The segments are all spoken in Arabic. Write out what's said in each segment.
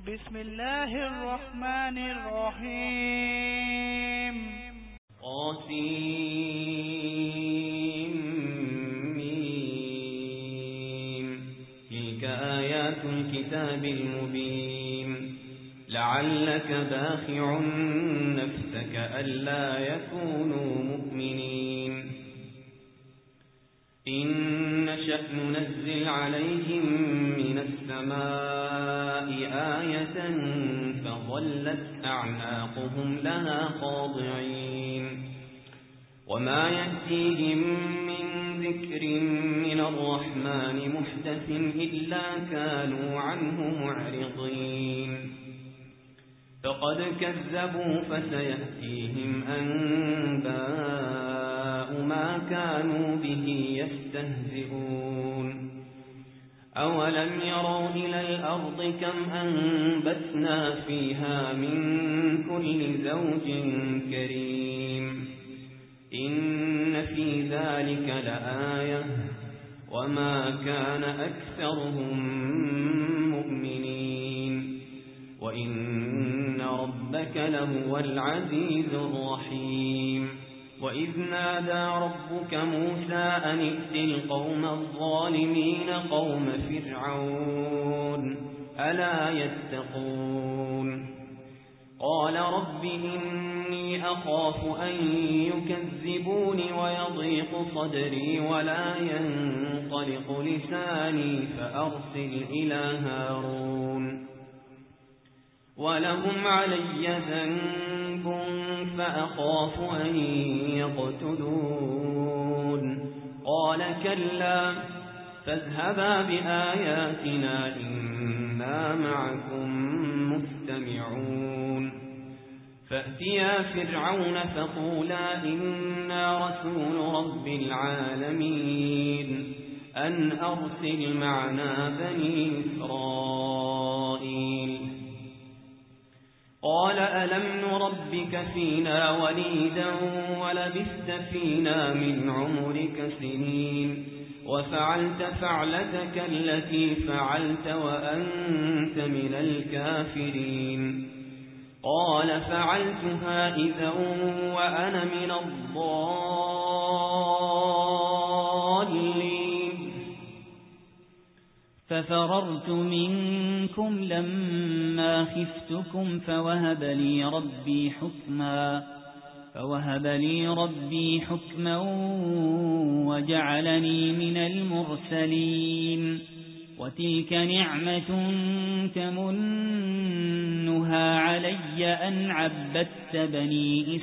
بسم الله الرحمن الرحيم. قاسمين. تلك آيات الكتاب المبين. لعلك باخع نفسك ألا يكونوا مؤمنين. إن نشأ ننزل عليهم من السماء آية فظلت أعناقهم لها خاضعين. وما يأتيهم من ذكر من الرحمن محدث إلا كانوا عنه معرضين. فقد كذبوا فسيأتيهم أنباء ما كانوا به يستهزئون. أولم يروا إلى الأرض كم أنبتنا فيها من كل زوج كريم. إن في ذلك لآية وما كان أكثرهم مؤمنين وإن ربك لهو العزيز الرحيم. وإذ نادى ربك موسى أن ائت القوم الظالمين قوم فرعون ألا يتقون. قال رب إني أخاف أن يكذبون ويضيق صدري ولا ينطلق لساني فأرسل إلى هارون ولهم علي ذنب فأخاف أن يقتلون. قال كلا فاذهبا بآياتنا إنا معكم مستمعون. فأتيا فرعون فقولا إنا رسول رب العالمين أن أرسل معنا بني إسرائيل. قال ألم نربك فينا وليدا ولبثت فينا من عمرك سنين وفعلت فعلتك التي فعلت وأنت من الكافرين. قال فعلتها إذا وأنا من الضالين. ففررت منكم لما خفتكم فوهب لي ربي حكما وجعلني من المرسلين. وتلك نعمة تمنها علي أن عبدت بني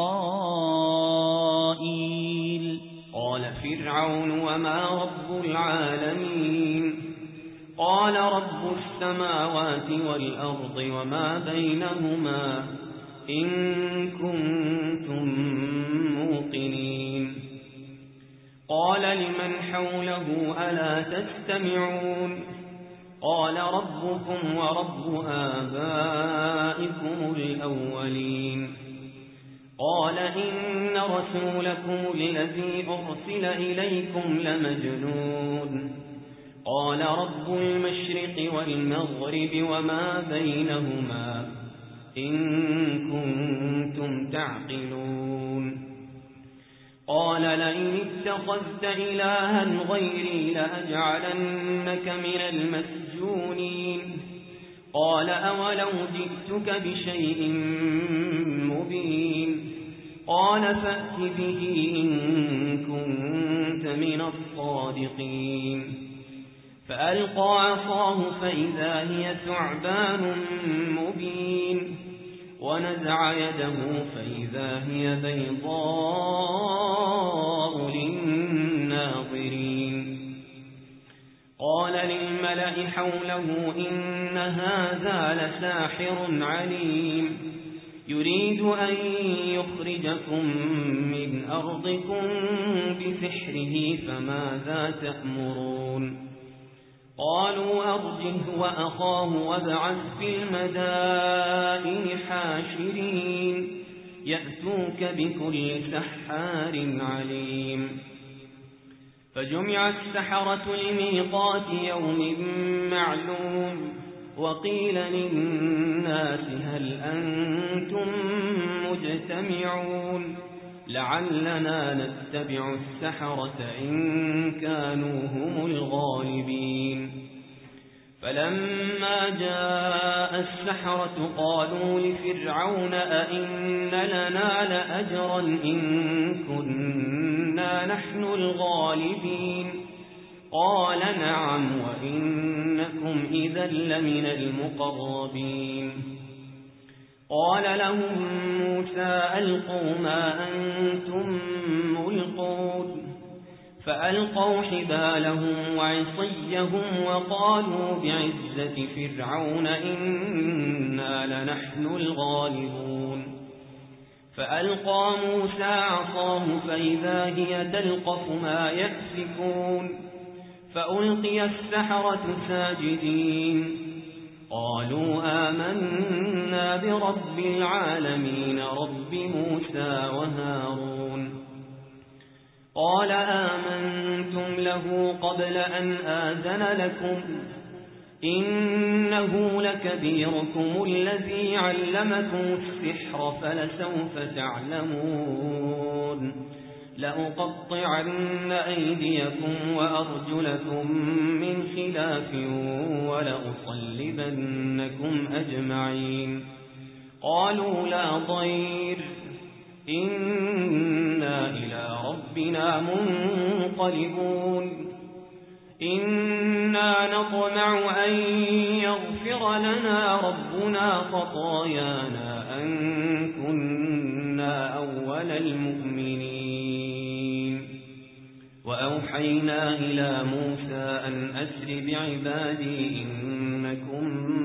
إسرائيل. قال فرعون وما رب العالمين. قال رب السماوات والأرض وما بينهما إن كنتم موقنين. قال لمن حوله ألا تستمعون. قال ربكم ورب آبائكم الأولين. قال إن رسولكم الذي أرسل إليكم لمجنون. قال رب المشرق والمغرب وما بينهما إن كنتم تعقلون. قال لئن اتخذت إلها غيري لأجعلنك من المسجونين. قال أولو جئتك بشيء مبين. قال فأت به إن كنت من الصادقين. فألقى عصاه فإذا هي ثعبان مبين ونزع يده فإذا هي بيضاء للناظرين. قال للملأ حوله إن هذا لساحر عليم يريد أن يخرجكم من أرضكم بسحره فماذا تأمرون. قالوا أرجه وأخاه وابعث في المدائن حاشرين يأتوك بكل سحار عليم. فجمع السحرة لميقات يوم معلوم وقيل للناس هل أنتم مجتمعون لعلنا نتبع السحرة إن كانوا هم الغالبين فلما جاء السحرة قالوا لفرعون أئن لنا لأجرا إن كنا نحن الغالبين قال نعم وإنكم إذا لمن المقربين قال لهم موسى ألقوا ما أنتم ملقون فألقوا حبالهم وعصيهم وقالوا بعزة فرعون إنا لنحن الغالبون فألقى موسى عصاه فإذا هي تلقف ما يأفكون فألقي السحرة ساجدين قالوا آمنا برب العالمين رب موسى وهارون قال آمنتم له قبل أن آذن لكم إنه لكبيركم الذي علمكم السحر فلسوف تعلمون لأقطعن أيديكم وأرجلكم من خلاف ولأصلبنكم أجمعين قالوا لا ضير إنا إلى ربنا منقلبون إنا نطمع أن يغفر لنا ربنا خطايانا أن كنا أول المؤمنين وأوحينا إلى موسى أن أسر بعبادي إنكم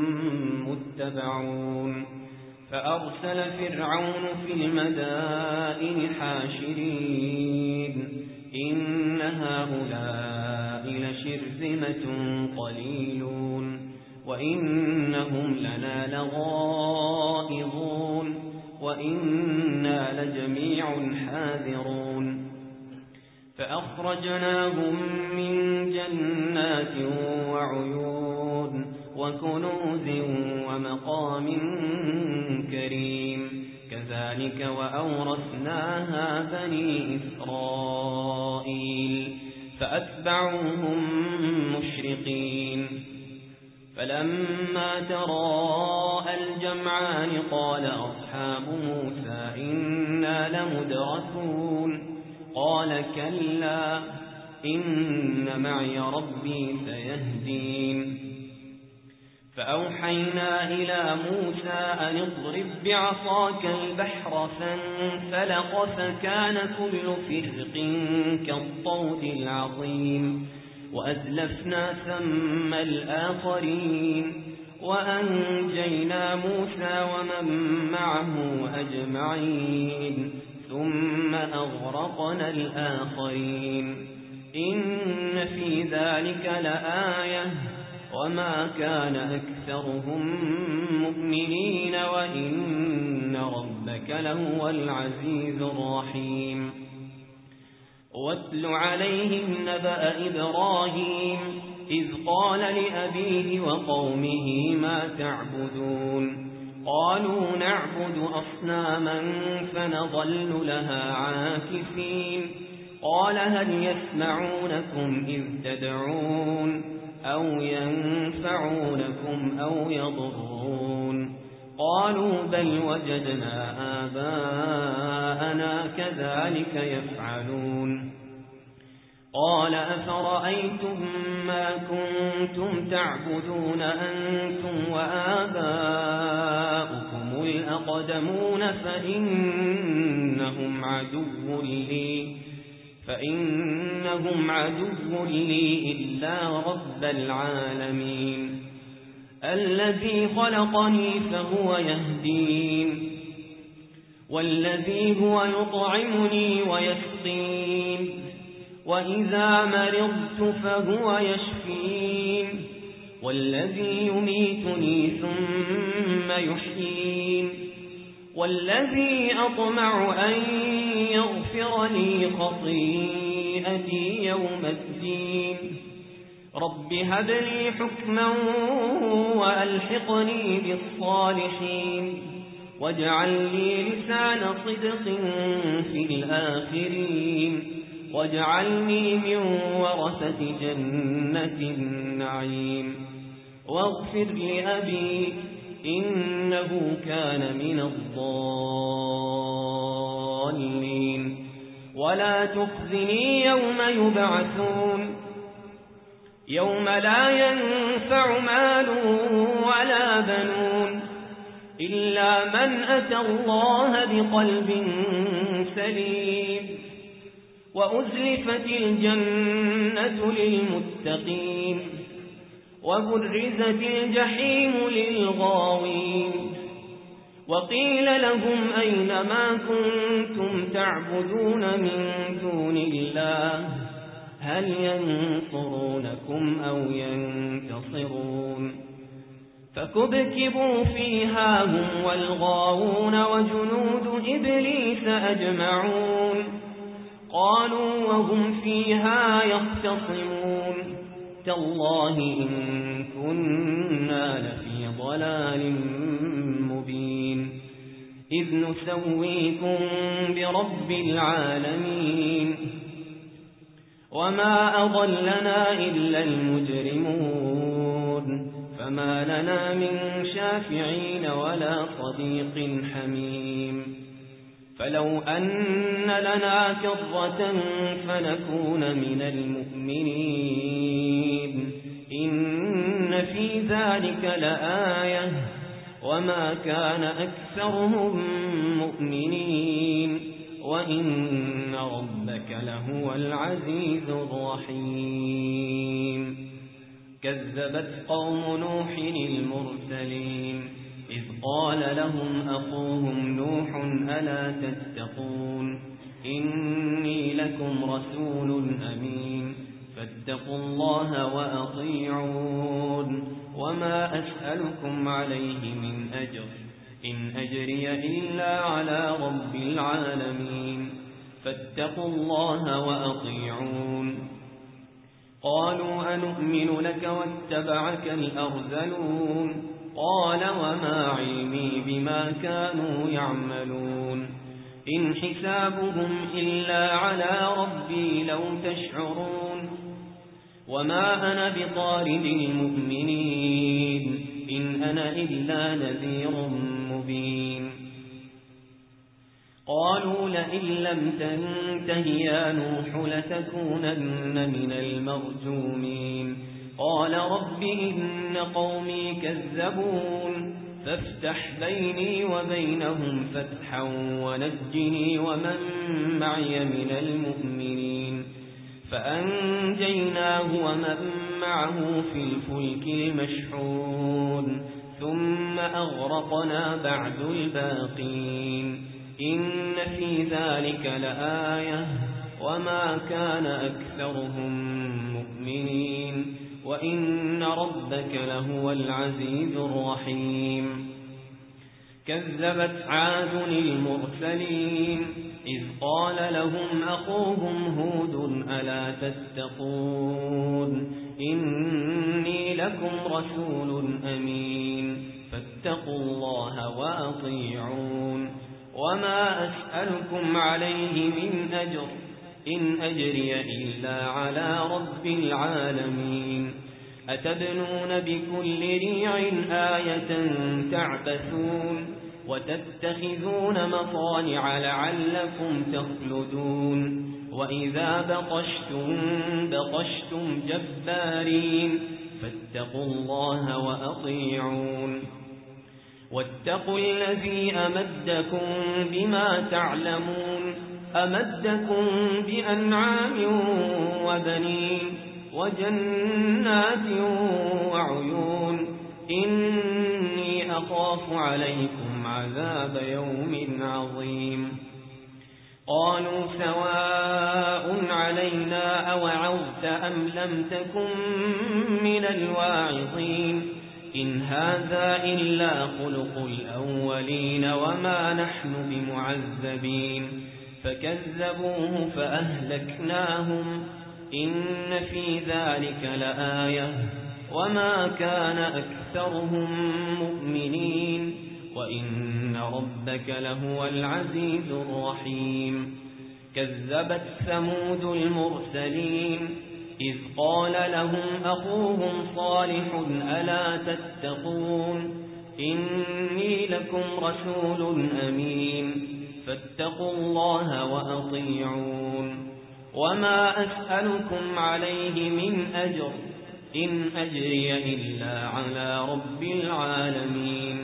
متبعون فأرسل فرعون في المدائن حاشرين إن هؤلاء لشرذمة قليلون وإنهم لنا لغائظون وإنا لجميع حاذرون فأخرجناهم من جنات وعيون وكنوز ومقام كريم كذلك وأورثناها بني إسرائيل فأتبعوهم مشرقين فلما تراءى الجمعان قال أصحاب موسى إنا لمدركون قال كلا إن معي ربي سيهدين فأوحينا إلى موسى أن اضرب بعصاك البحر فانفلق فكان كل فرق كالطود العظيم وأزلفنا ثم الآخرين وأنجينا موسى ومن معه أجمعين ثم أغرقنا الآخرين إن في ذلك لآية وما كان أكثرهم مؤمنين وإن ربك لهو العزيز الرحيم واتل عليهم نبأ إبراهيم إذ قال لأبيه وقومه ما تعبدون قالوا نعبد أصناما فنظل لها عاكفين قال هل يسمعونكم إذ تدعون أو ينفعونكم أو يضرون قالوا بل وجدنا آباءنا كذلك يفعلون قال أفرأيتم ما كنتم تعبدون أنتم وآباؤكم الأقدمون فإنهم عدو لي إلا رب العالمين الذي خلقني فهو يهدين والذي هو يطعمني ويسقين وإذا مرضت فهو يشفين والذي يميتني ثم يحيين والذي أطمع أن يغفر لي خطيئتي يوم الدين رب هب لي حكما وألحقني بالصالحين واجعل لي لسان صدق في الآخرين واجعلني من ورثة جنة النعيم واغفر لأبي إنه كان من الضالين ولا تخزني يوم يبعثون يوم لا ينفع مال ولا بنون إلا من أتى الله بقلب سليم وأزلفت الجنة للمتقين وبرزت الجحيم للغاوين وقيل لهم أين ما كنتم تعبدون من دون الله هل ينصرونكم أو ينتصرون فكبكبوا فيها هم والغاوون وجنود إبليس أجمعون قالوا وهم فيها يختصمون تالله إن كنا لفي ضلال مبين إذ نسويكم برب العالمين وما أضلنا إلا المجرمون فما لنا من شافعين ولا صديق حميم فلو أن لنا كرة فنكون من المؤمنين إن في ذلك لآية وما كان أكثرهم مؤمنين وإن ربك لهو العزيز الرحيم كذبت قوم نوح المرسلين إذ قال لهم أخوهم نوح ألا تتقون إني لكم رسول أمين فاتقوا الله وأطيعون وما أسألكم عليه من أجر إن أجري إلا على رب العالمين فاتقوا الله وأطيعون قالوا أنؤمن لك واتبعك الأرذلون قال وما علمي بما كانوا يعملون إن حسابهم إلا على ربي لو تشعرون وما أنا بطارد المؤمنين إن أنا إلا نذير مبين قالوا لئن لم تنته يا نوح لتكونن من المرجومين قال رب إن قومي كذبون فافتح بيني وبينهم فتحا ونجني ومن معي من المؤمنين فأنجيناه ومن معه في الفلك المشحون ثم أغرقنا بعد الباقين إن في ذلك لآية وما كان أكثرهم مؤمنين وإن ربك لهو العزيز الرحيم كذبت عاد المرسلين إذ قال لهم أخوهم هود ألا تتقون إني لكم رسول أمين فاتقوا الله وأطيعون وما أسألكم عليه من أجر إن أجري إلا على رب العالمين أتبنون بكل ريع آية تعبثون وتتخذون مصانع لعلكم تخلدون وإذا بطشتم جبارين فاتقوا الله وأطيعون واتقوا الذي أمدكم بما تعلمون أمدكم بأنعام وبنين وجنات وعيون إني أخاف عليكم عذاب يوم عظيم قالوا سواء علينا أوعظت أم لم تكن من الواعظين إن هذا إلا خلق الأولين وما نحن بمعذبين فكذبوه فأهلكناهم إن في ذلك لآية وما كان أكثرهم مؤمنين وإن ربك لهو العزيز الرحيم كذبت ثمود المرسلين إذ قال لهم أخوهم صالح ألا تتقون إني لكم رسول أمين فاتقوا الله وأطيعون وما أسألكم عليه من أجر إن أجري إلا على رب العالمين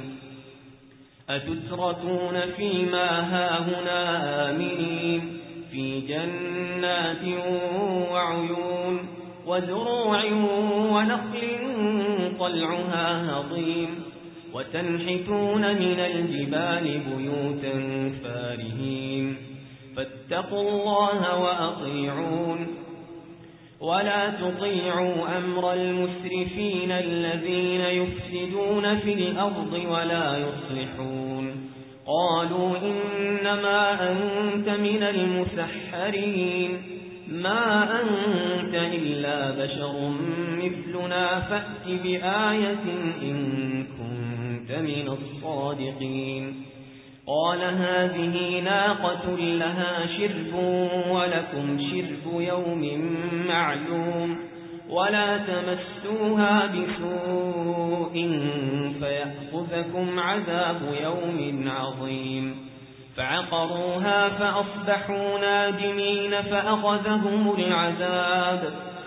أتتركون فيما هاهنا آمنين في جنات وعيون وزروع ونخل طلعها هضيم وتنحتون من الجبال بيوتا فارهين فاتقوا الله وأطيعون ولا تطيعوا أمر المسرفين الذين يفسدون في الأرض ولا يصلحون قالوا إنما أنت من المسحرين ما أنت إلا بشر مثلنا فأت بآية إن كنت من الصادقين قال هذه ناقة لها شرب ولكم شرب يوم معلوم ولا تمسوها بسوء فيأخذكم عذاب يوم عظيم فعقروها فأصبحوا نادمين فأخذهم العذاب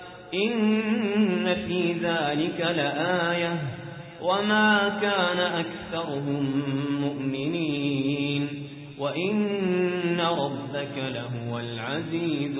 إن في ذلك لآية وما كان أكثرهم مؤمنين وإن ربك لهو العزيز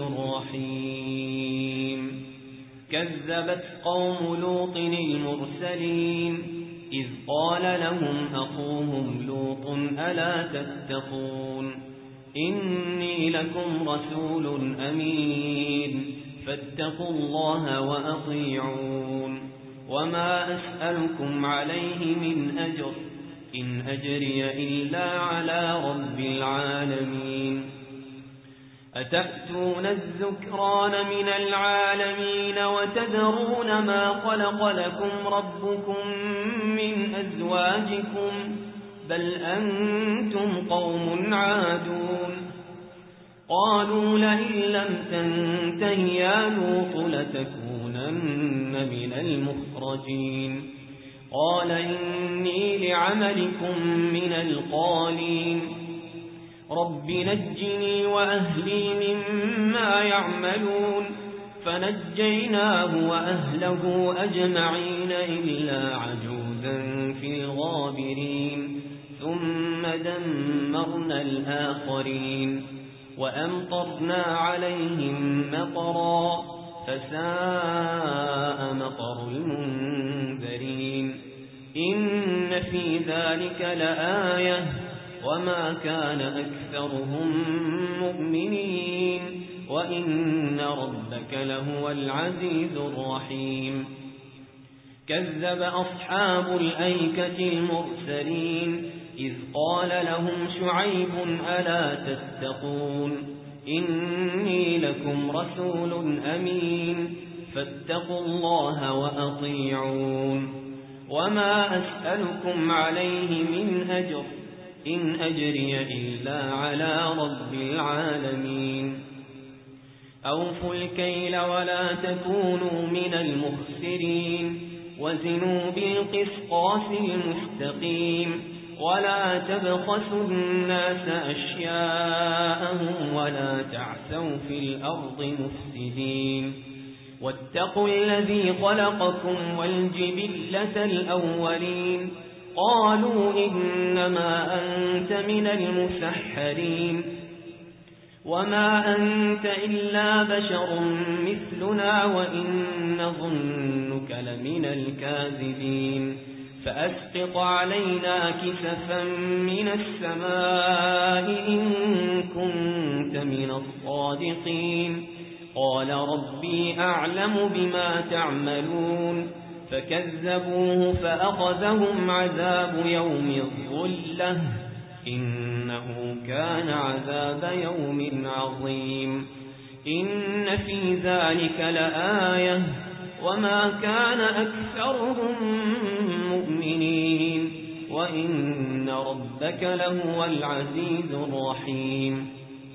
الرحيم كذبت قوم لوط المرسلين إذ قال لهم أخوهم لوط ألا تتقون إني لكم رسول أمين فاتقوا الله وأطيعون وما أسألكم عليه من أجر إن أجري إلا على رب العالمين أتأتون الذكران من العالمين وتذرون ما خلق لكم ربكم من أزواجكم بل أنتم قوم عادون قالوا لئن لم تنته يا لوط لتكونن من المخرجين قال إني لعملكم من القالين رب نجني وأهلي مما يعملون فنجيناه وأهله أجمعين إلا عجوزا في الغابرين ثم دمرنا الآخرين وأمطرنا عليهم مطرا فساء مطر المنذرين إن في ذلك لآية وما كان أكثرهم مؤمنين وإن ربك لهو العزيز الرحيم كذب أصحاب الأيكة المرسلين إذ قال لهم شعيب ألا تتقون إني لكم رسول أمين فاتقوا الله وأطيعون وما أسألكم عليه من أجر إن أجري إلا على رب العالمين أوفوا الكيل ولا تكونوا من المخسرين وزنوا بالقسطاس المستقيم ولا تبخسوا الناس أشياءهم ولا تعثوا في الأرض مفسدين واتقوا الذي خلقكم والجبلة الأولين قالوا إنما أنت من المسحرين وما أنت إلا بشر مثلنا وإن نظنك لمن الكاذبين فأسقط علينا كسفا من السماء إن كنت من الصادقين قال ربي أعلم بما تعملون فكذبوه فأخذهم عذاب يوم الظلة إنه كان عذاب يوم عظيم إن في ذلك لآية وما كان أكثرهم مؤمنين وإن ربك لهو العزيز الرحيم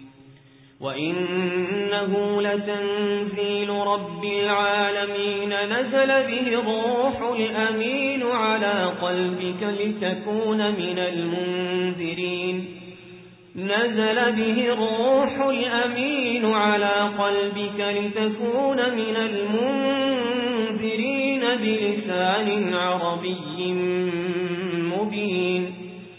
وإنه لتنزيل رب العالمين نزل به الروح الأمين على قلبك لتكون من المنذرين نزل به الروح الأمين على قلبك لتكون من المنذرين بلسان عربي مبين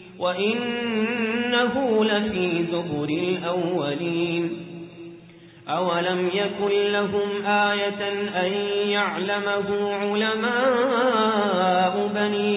وإنه لفي زبر الأولين أولم يكن لهم آية أن يعلمه علماء بني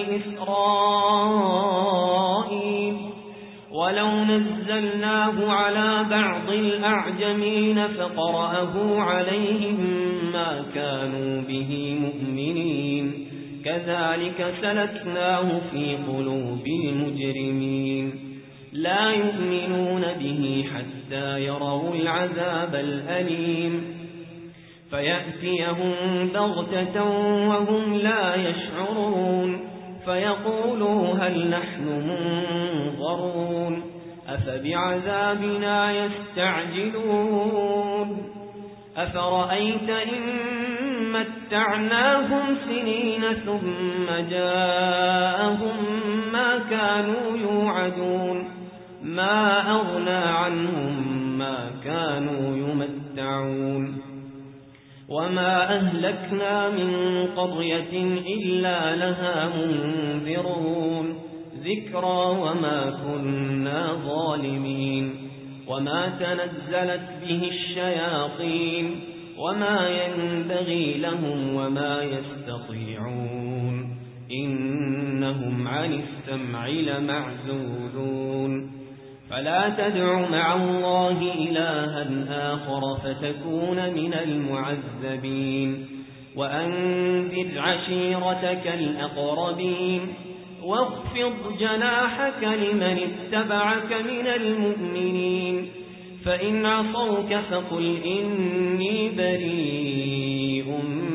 إسرائيل ولو نزلناه على بعض الأعجمين فقرأه عليهم ما كانوا به مؤمنين كذلك سلكناه في قلوب المجرمين لا يؤمنون به حتى يروا العذاب الأليم فيأتيهم بغتة وهم لا يشعرون فيقولوا هل نحن منظرون أفبعذابنا يستعجلون أفرأيت إن متعناهم سنين ثم جاءهم ما كانوا يوعدون ما أغنى عنهم ما كانوا يمتعون وما أهلكنا من قرية إلا لها منذرون ذكرى وما كنا ظالمين وما تنزلت به الشياطين وما ينبغي لهم وما يستطيعون إنهم عن السمع لمعزولون فلا تدع مع الله إلها آخر فتكون من المعذبين وأنذر عشيرتك الأقربين واخفض جناحك لمن اتبعك من المؤمنين فإن عصوك فقل إني بريء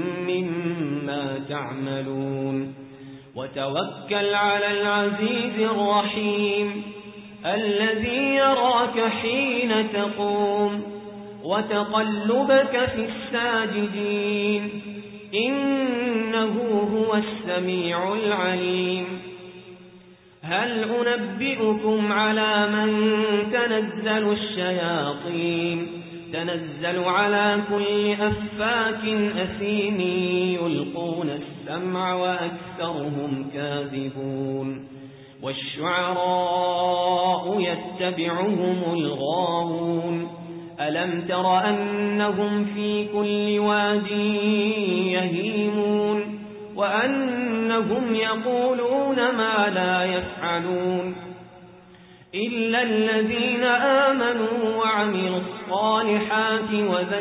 مما تعملون وتوكل على العزيز الرحيم الذي يراك حين تقوم وتقلبك في الساجدين إنه هو السميع العليم هل أنبئكم على من تنزل الشياطين تنزل على كل أفاك أثيم يلقون السمع وأكثرهم كاذبون والشعراء يتبعهم الغاوون ألم تر أنهم في كل واد يهيمون وأنهم يقولون ما لا يفعلون إلا الذين آمنوا وعملوا الصالحات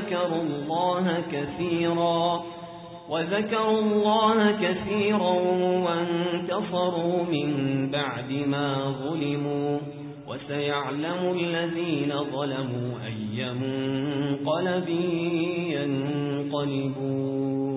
وذكروا الله كثيرا وانتصروا من بعد ما ظلموا وسيعلم الذين ظلموا أي منقلب ينقلبون